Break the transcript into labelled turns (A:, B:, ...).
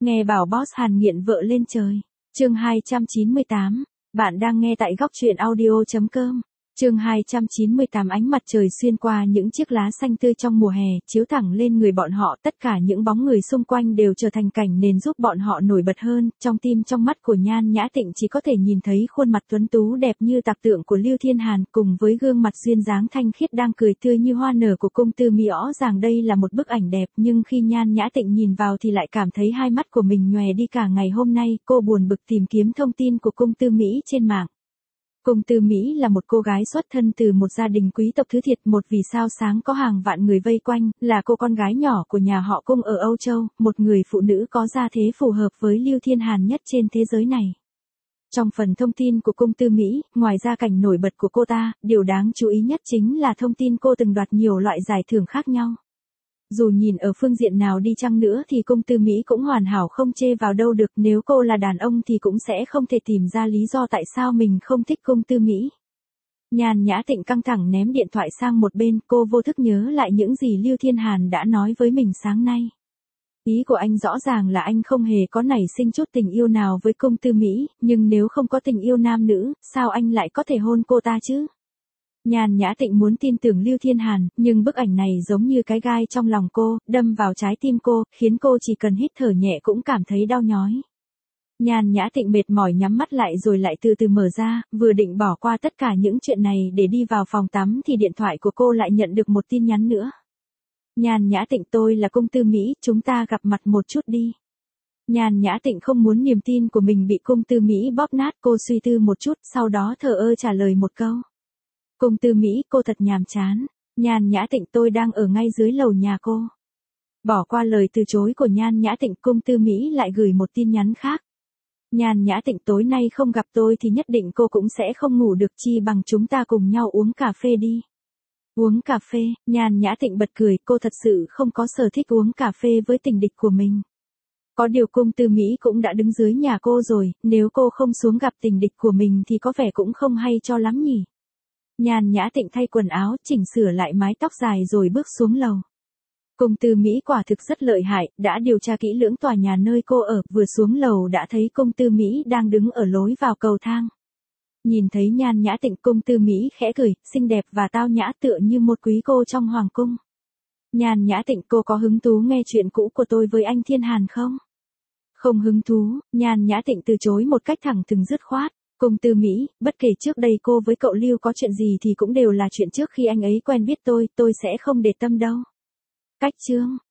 A: Nghe bảo boss Hàn nghiện vợ lên trời. Chương 298. Bạn đang nghe tại góc truyện audio.com. Chương 298. Ánh mặt trời xuyên qua những chiếc lá xanh tươi trong mùa hè, chiếu thẳng lên người bọn họ, tất cả những bóng người xung quanh đều trở thành cảnh nền giúp bọn họ nổi bật hơn. Trong tim trong mắt của Nhan Nhã Tịnh chỉ có thể nhìn thấy khuôn mặt tuấn tú đẹp như tạc tượng của Lưu Thiên Hàn, cùng với gương mặt duyên dáng thanh khiết đang cười tươi như hoa nở của công tử Mỹ. Rõ ràng đây là một bức ảnh đẹp, nhưng khi Nhan Nhã Tịnh nhìn vào thì lại cảm thấy hai mắt của mình nhòe đi. Cả ngày hôm nay, cô buồn bực tìm kiếm thông tin của công tử Mỹ trên mạng. Công tử Mỹ là một cô gái xuất thân từ một gia đình quý tộc thứ thiệt, một vì sao sáng có hàng vạn người vây quanh, là cô con gái nhỏ của nhà họ Cung ở Âu Châu, một người phụ nữ có gia thế phù hợp với Lưu Thiên Hàn nhất trên thế giới này. Trong phần thông tin của công tử Mỹ, ngoài ra cảnh nổi bật của cô ta, điều đáng chú ý nhất chính là thông tin cô từng đoạt nhiều loại giải thưởng khác nhau. Dù nhìn ở phương diện nào đi chăng nữa thì công tử Mỹ cũng hoàn hảo không chê vào đâu được, nếu cô là đàn ông thì cũng sẽ không thể tìm ra lý do tại sao mình không thích công tử Mỹ. Nhan Nhã Tịnh căng thẳng ném điện thoại sang một bên, cô vô thức nhớ lại những gì Lưu Thiên Hàn đã nói với mình sáng nay. Ý của anh rõ ràng là anh không hề có nảy sinh chút tình yêu nào với công tử Mỹ, nhưng nếu không có tình yêu nam nữ, sao anh lại có thể hôn cô ta chứ? Nhan Nhã Tịnh muốn tin tưởng Lưu Thiên Hàn, nhưng bức ảnh này giống như cái gai trong lòng cô, đâm vào trái tim cô, khiến cô chỉ cần hít thở nhẹ cũng cảm thấy đau nhói. Nhan Nhã Tịnh mệt mỏi nhắm mắt lại rồi lại từ từ mở ra, vừa định bỏ qua tất cả những chuyện này để đi vào phòng tắm thì điện thoại của cô lại nhận được một tin nhắn nữa. Nhan Nhã Tịnh, tôi là công tử Mỹ, chúng ta gặp mặt một chút đi. Nhan Nhã Tịnh không muốn niềm tin của mình bị công tử Mỹ bóp nát, cô suy tư một chút, sau đó thờ ơ trả lời một câu. Công tử Mỹ, cô thật nhàm chán. Nhan Nhã Tịnh, tôi đang ở ngay dưới lầu nhà cô. Bỏ qua lời từ chối của Nhan Nhã Tịnh, công tử Mỹ lại gửi một tin nhắn khác. Nhan Nhã Tịnh, tối nay không gặp tôi thì nhất định cô cũng sẽ không ngủ được, chi bằng chúng ta cùng nhau uống cà phê đi. Uống cà phê? Nhan Nhã Tịnh bật cười, cô thật sự không có sở thích uống cà phê với tình địch của mình. Có điều công tử Mỹ cũng đã đứng dưới nhà cô rồi, nếu cô không xuống gặp tình địch của mình thì có vẻ cũng không hay cho lắm nhỉ. Nhan Nhã Tịnh thay quần áo, chỉnh sửa lại mái tóc dài rồi bước xuống lầu. Công tử Mỹ quả thực rất lợi hại, đã điều tra kỹ lưỡng tòa nhà nơi cô ở, vừa xuống lầu đã thấy công tử Mỹ đang đứng ở lối vào cầu thang. Nhìn thấy Nhan Nhã Tịnh, công tử Mỹ khẽ cười, xinh đẹp và tao nhã tựa như một quý cô trong hoàng cung. Nhan Nhã Tịnh, cô có hứng thú nghe chuyện cũ của tôi với anh Thiên Hàn không? Không hứng thú. Nhan Nhã Tịnh từ chối một cách thẳng thừng dứt khoát. Công tử Mỹ, bất kể trước đây cô với cậu Lưu có chuyện gì thì cũng đều là chuyện trước khi anh ấy quen biết tôi sẽ không để tâm đâu. Cách chương.